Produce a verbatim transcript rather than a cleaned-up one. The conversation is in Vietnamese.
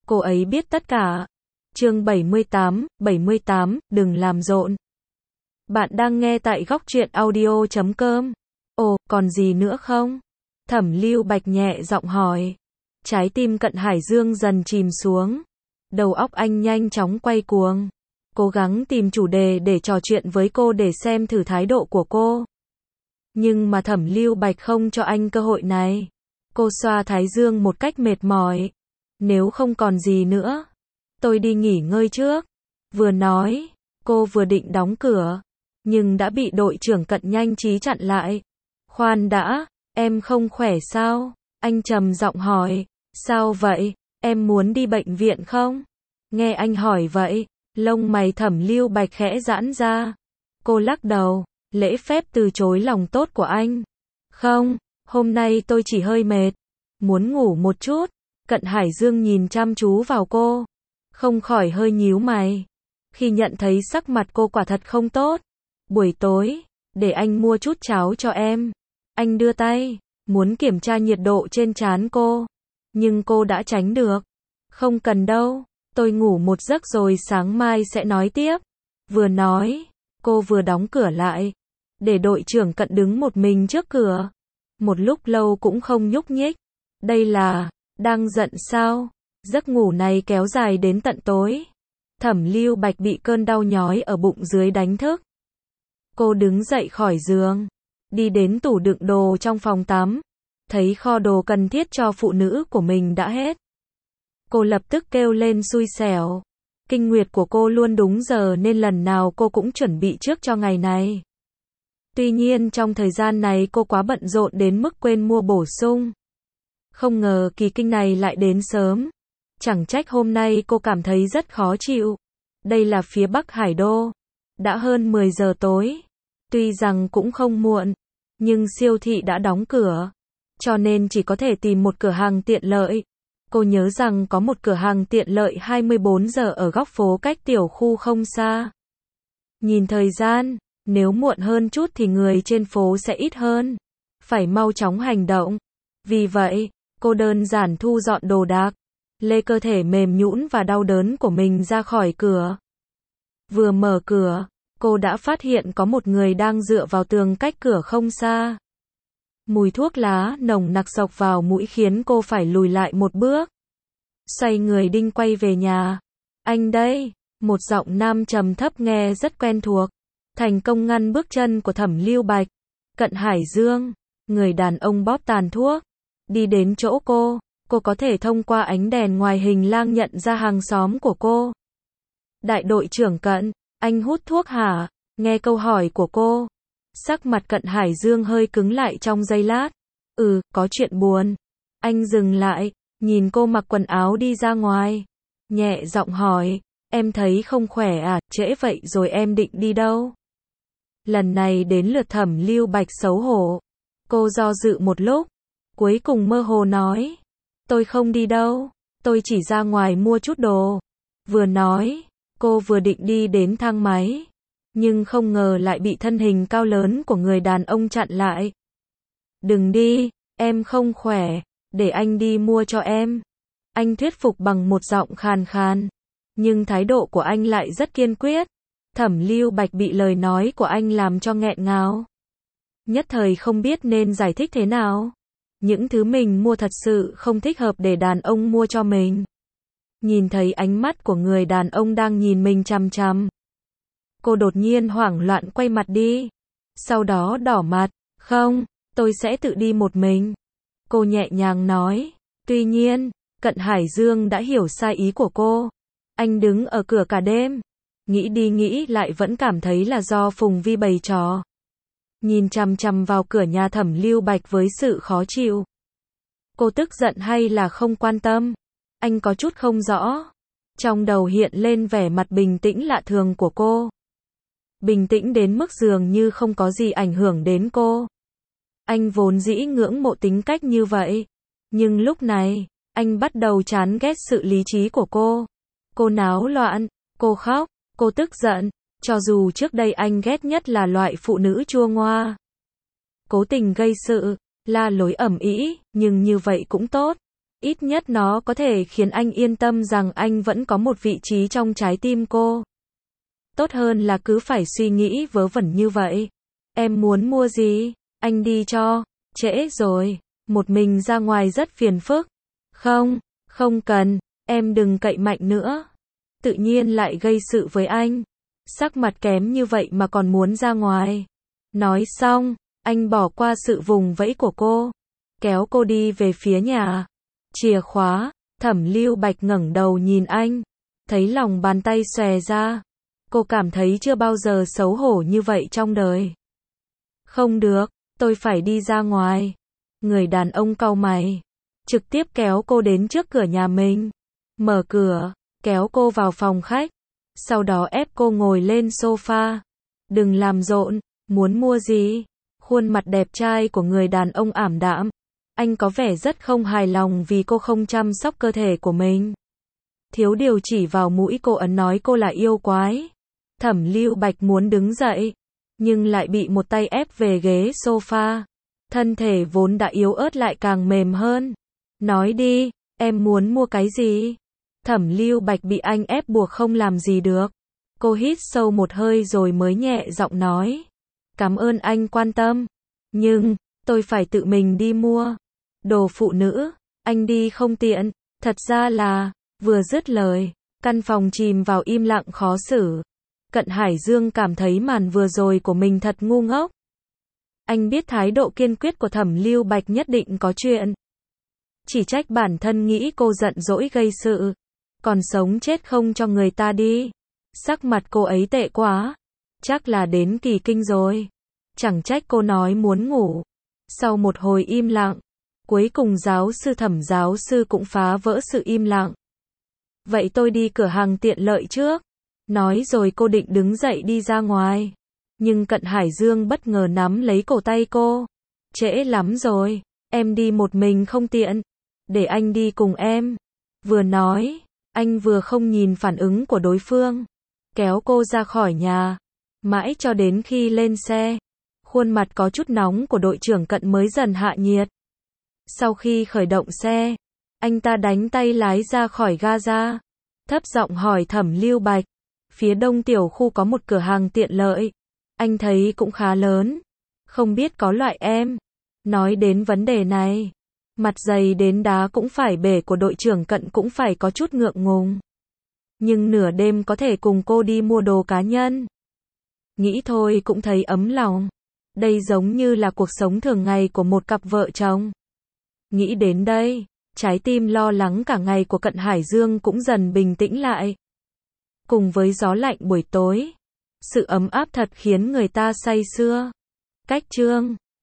cô ấy biết tất cả. Chương bảy mươi tám, bảy mươi tám, đừng làm rộn. Bạn đang nghe tại góc truyện audio chấm com. Ồ, còn gì nữa không? Thẩm Lưu Bạch nhẹ giọng hỏi. Trái tim Cận Hải Dương dần chìm xuống. Đầu óc anh nhanh chóng quay cuồng. Cố gắng tìm chủ đề để trò chuyện với cô để xem thử thái độ của cô. Nhưng mà Thẩm Lưu Bạch không cho anh cơ hội này. Cô xoa thái dương một cách mệt mỏi. Nếu không còn gì nữa, tôi đi nghỉ ngơi trước. Vừa nói, cô vừa định đóng cửa, nhưng đã bị đội trưởng Cận nhanh trí chặn lại. Khoan đã, em không khỏe sao? Anh trầm giọng hỏi. Sao vậy? Em muốn đi bệnh viện không? Nghe anh hỏi vậy, lông mày Thẩm Lưu Bạch khẽ giãn ra. Cô lắc đầu, lễ phép từ chối lòng tốt của anh. Không, hôm nay tôi chỉ hơi mệt, muốn ngủ một chút. Cận Hải Dương nhìn chăm chú vào cô, không khỏi hơi nhíu mày. Khi nhận thấy sắc mặt cô quả thật không tốt. Buổi tối, để anh mua chút cháo cho em. Anh đưa tay, muốn kiểm tra nhiệt độ trên trán cô. Nhưng cô đã tránh được. Không cần đâu, tôi ngủ một giấc rồi sáng mai sẽ nói tiếp. Vừa nói, cô vừa đóng cửa lại, để đội trưởng Cận đứng một mình trước cửa. Một lúc lâu cũng không nhúc nhích. Đây là, đang giận sao? Giấc ngủ này kéo dài đến tận tối. Thẩm Lưu Bạch bị cơn đau nhói ở bụng dưới đánh thức. Cô đứng dậy khỏi giường, đi đến tủ đựng đồ trong phòng tắm. Thấy kho đồ cần thiết cho phụ nữ của mình đã hết. Cô lập tức kêu lên xui xẻo. Kinh nguyệt của cô luôn đúng giờ nên lần nào cô cũng chuẩn bị trước cho ngày này. Tuy nhiên trong thời gian này cô quá bận rộn đến mức quên mua bổ sung. Không ngờ kỳ kinh này lại đến sớm. Chẳng trách hôm nay cô cảm thấy rất khó chịu. Đây là phía Bắc Hải Đô. Đã hơn mười giờ tối. Tuy rằng cũng không muộn, nhưng siêu thị đã đóng cửa. Cho nên chỉ có thể tìm một cửa hàng tiện lợi. Cô nhớ rằng có một cửa hàng tiện lợi hai mươi bốn giờ ở góc phố cách tiểu khu không xa. Nhìn thời gian, nếu muộn hơn chút thì người trên phố sẽ ít hơn. Phải mau chóng hành động. Vì vậy, cô đơn giản thu dọn đồ đạc, lê cơ thể mềm nhũn và đau đớn của mình ra khỏi cửa. Vừa mở cửa, cô đã phát hiện có một người đang dựa vào tường cách cửa không xa. Mùi thuốc lá nồng nặc xộc vào mũi khiến cô phải lùi lại một bước. Xoay người định quay về nhà. Anh đây, một giọng nam trầm thấp nghe rất quen thuộc. Thành công ngăn bước chân của Thẩm Lưu Bạch. Cận Hải Dương, người đàn ông bóp tàn thuốc, đi đến chỗ cô. Cô có thể thông qua ánh đèn ngoài hành lang nhận ra hàng xóm của cô. Đại đội trưởng Cận, anh hút thuốc hả? Nghe câu hỏi của cô, sắc mặt Cận Hải Dương hơi cứng lại trong giây lát. Ừ, có chuyện buồn. Anh dừng lại, nhìn cô mặc quần áo đi ra ngoài. Nhẹ giọng hỏi, em thấy không khỏe à, trễ vậy rồi em định đi đâu? Lần này đến lượt Thẩm Lưu Bạch xấu hổ. Cô do dự một lúc, cuối cùng mơ hồ nói. Tôi không đi đâu, tôi chỉ ra ngoài mua chút đồ. Vừa nói, cô vừa định đi đến thang máy. Nhưng không ngờ lại bị thân hình cao lớn của người đàn ông chặn lại. Đừng đi, em không khỏe, để anh đi mua cho em. Anh thuyết phục bằng một giọng khàn khàn. Nhưng thái độ của anh lại rất kiên quyết. Thẩm Lưu Bạch bị lời nói của anh làm cho nghẹn ngào. Nhất thời không biết nên giải thích thế nào. Những thứ mình mua thật sự không thích hợp để đàn ông mua cho mình. Nhìn thấy ánh mắt của người đàn ông đang nhìn mình chằm chằm. Cô đột nhiên hoảng loạn quay mặt đi. Sau đó đỏ mặt. Không, tôi sẽ tự đi một mình. Cô nhẹ nhàng nói. Tuy nhiên, Cận Hải Dương đã hiểu sai ý của cô. Anh đứng ở cửa cả đêm. Nghĩ đi nghĩ lại vẫn cảm thấy là do Phùng Vi bày trò. Nhìn chằm chằm vào cửa nhà Thẩm Lưu Bạch với sự khó chịu. Cô tức giận hay là không quan tâm? Anh có chút không rõ. Trong đầu hiện lên vẻ mặt bình tĩnh lạ thường của cô. Bình tĩnh đến mức dường như không có gì ảnh hưởng đến cô. Anh vốn dĩ ngưỡng mộ tính cách như vậy. Nhưng lúc này, anh bắt đầu chán ghét sự lý trí của cô. Cô náo loạn, cô khóc, cô tức giận. Cho dù trước đây anh ghét nhất là loại phụ nữ chua ngoa, cố tình gây sự, la lối ầm ĩ, nhưng như vậy cũng tốt. Ít nhất nó có thể khiến anh yên tâm rằng anh vẫn có một vị trí trong trái tim cô. Tốt hơn là cứ phải suy nghĩ vớ vẩn như vậy. Em muốn mua gì? Anh đi cho. Trễ rồi. Một mình ra ngoài rất phiền phức. Không, không cần. Em đừng cậy mạnh nữa. Tự nhiên lại gây sự với anh. Sắc mặt kém như vậy mà còn muốn ra ngoài. Nói xong, anh bỏ qua sự vùng vẫy của cô. Kéo cô đi về phía nhà. Chìa khóa. Thẩm Lưu Bạch ngẩng đầu nhìn anh. Thấy lòng bàn tay xòe ra. Cô cảm thấy chưa bao giờ xấu hổ như vậy trong đời. Không được, tôi phải đi ra ngoài. Người đàn ông cau mày. Trực tiếp kéo cô đến trước cửa nhà mình. Mở cửa, kéo cô vào phòng khách. Sau đó ép cô ngồi lên sofa. Đừng làm rộn, muốn mua gì? Khuôn mặt đẹp trai của người đàn ông ảm đạm. Anh có vẻ rất không hài lòng vì cô không chăm sóc cơ thể của mình. Thiếu điều chỉ vào mũi cô ấn nói cô là yêu quái. Thẩm Lưu Bạch muốn đứng dậy, nhưng lại bị một tay ép về ghế sofa. Thân thể vốn đã yếu ớt lại càng mềm hơn. Nói đi, em muốn mua cái gì? Thẩm Lưu Bạch bị anh ép buộc không làm gì được. Cô hít sâu một hơi rồi mới nhẹ giọng nói. Cảm ơn anh quan tâm. Nhưng, tôi phải tự mình đi mua. Đồ phụ nữ, anh đi không tiện. Thật ra là, vừa dứt lời, căn phòng chìm vào im lặng khó xử. Cận Hải Dương cảm thấy màn vừa rồi của mình thật ngu ngốc. Anh biết thái độ kiên quyết của Thẩm Lưu Bạch nhất định có chuyện. Chỉ trách bản thân nghĩ cô giận dỗi gây sự. Còn sống chết không cho người ta đi. Sắc mặt cô ấy tệ quá. Chắc là đến kỳ kinh rồi. Chẳng trách cô nói muốn ngủ. Sau một hồi im lặng, cuối cùng giáo sư Thẩm giáo sư cũng phá vỡ sự im lặng. Vậy tôi đi cửa hàng tiện lợi trước. Nói rồi cô định đứng dậy đi ra ngoài. Nhưng Cận Hải Dương bất ngờ nắm lấy cổ tay cô. Trễ lắm rồi, em đi một mình không tiện. Để anh đi cùng em. Vừa nói, anh vừa không nhìn phản ứng của đối phương. Kéo cô ra khỏi nhà. Mãi cho đến khi lên xe. Khuôn mặt có chút nóng của đội trưởng Cận mới dần hạ nhiệt. Sau khi khởi động xe, anh ta đánh tay lái ra khỏi ga-ra. Thấp giọng hỏi Thẩm Lưu Bạch. Phía đông tiểu khu có một cửa hàng tiện lợi. Anh thấy cũng khá lớn. Không biết có loại em. Nói đến vấn đề này, mặt dày đến đá cũng phải bể của đội trưởng Cận cũng phải có chút ngượng ngùng. Nhưng nửa đêm có thể cùng cô đi mua đồ cá nhân. Nghĩ thôi cũng thấy ấm lòng. Đây giống như là cuộc sống thường ngày của một cặp vợ chồng. Nghĩ đến đây, trái tim lo lắng cả ngày của Cận Hải Dương cũng dần bình tĩnh lại. Cùng với gió lạnh buổi tối, sự ấm áp thật khiến người ta say sưa. Cách chương